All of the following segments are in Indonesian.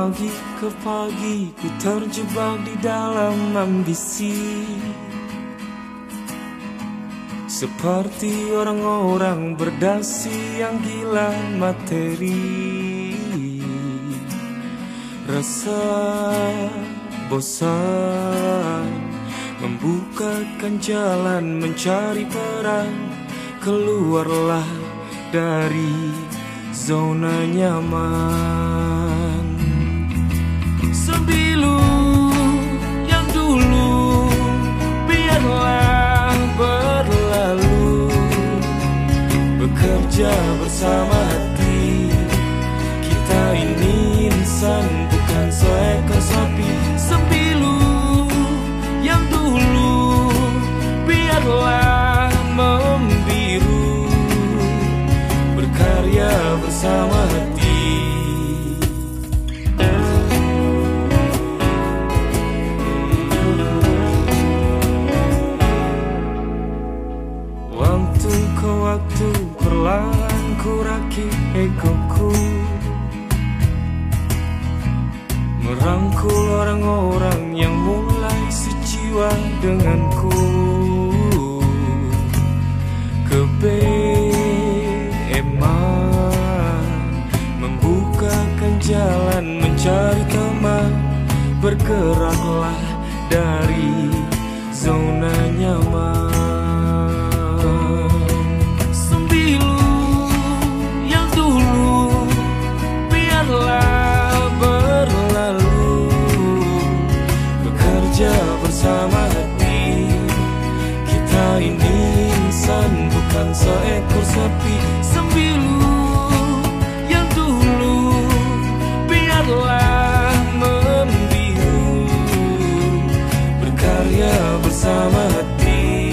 pagi ke pagi ku terjebak di dalam ambisi, seperti orang-orang berdasi yang gila materi. Rasa bosan membukakan jalan mencari peran. Keluarlah dari zona nyaman. Sembilu yang dulu biarlah berlalu, bekerja bersama hati. Kita ini insan, bukan seekor sapi. Sembilu yang dulu biarlah membiru, berkarya bersama hati. Waktu ke waktu perlahan ku rakit egoku, merangkul orang-orang yang mulai sejiwa denganku. Kebeeman membukakan jalan mencari teman. Bergeraklah dari zona nyaman. Sembilu yang dulu biarlah berlalu, bekerja bersama hati. Kita ini insan, bukan seekor sapi. Sembilu yang dulu biarlah membiru, berkarya bersama hati.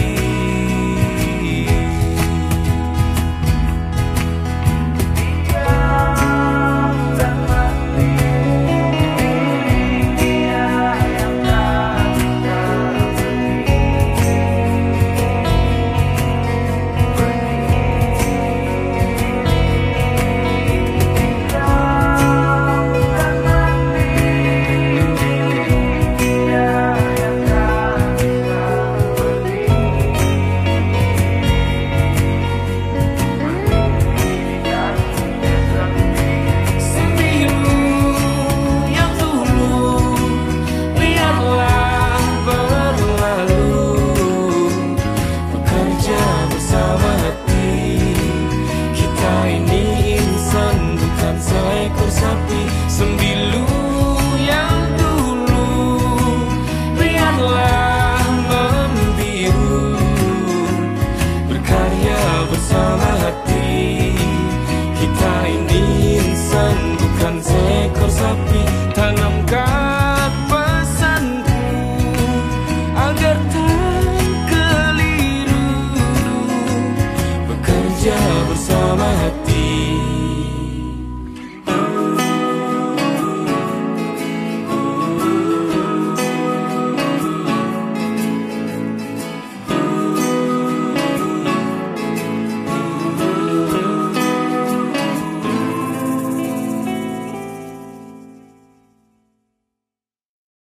Sembilu yang dulu biarlah membiru, berkarya bersama hati. Kita ini insan, bukan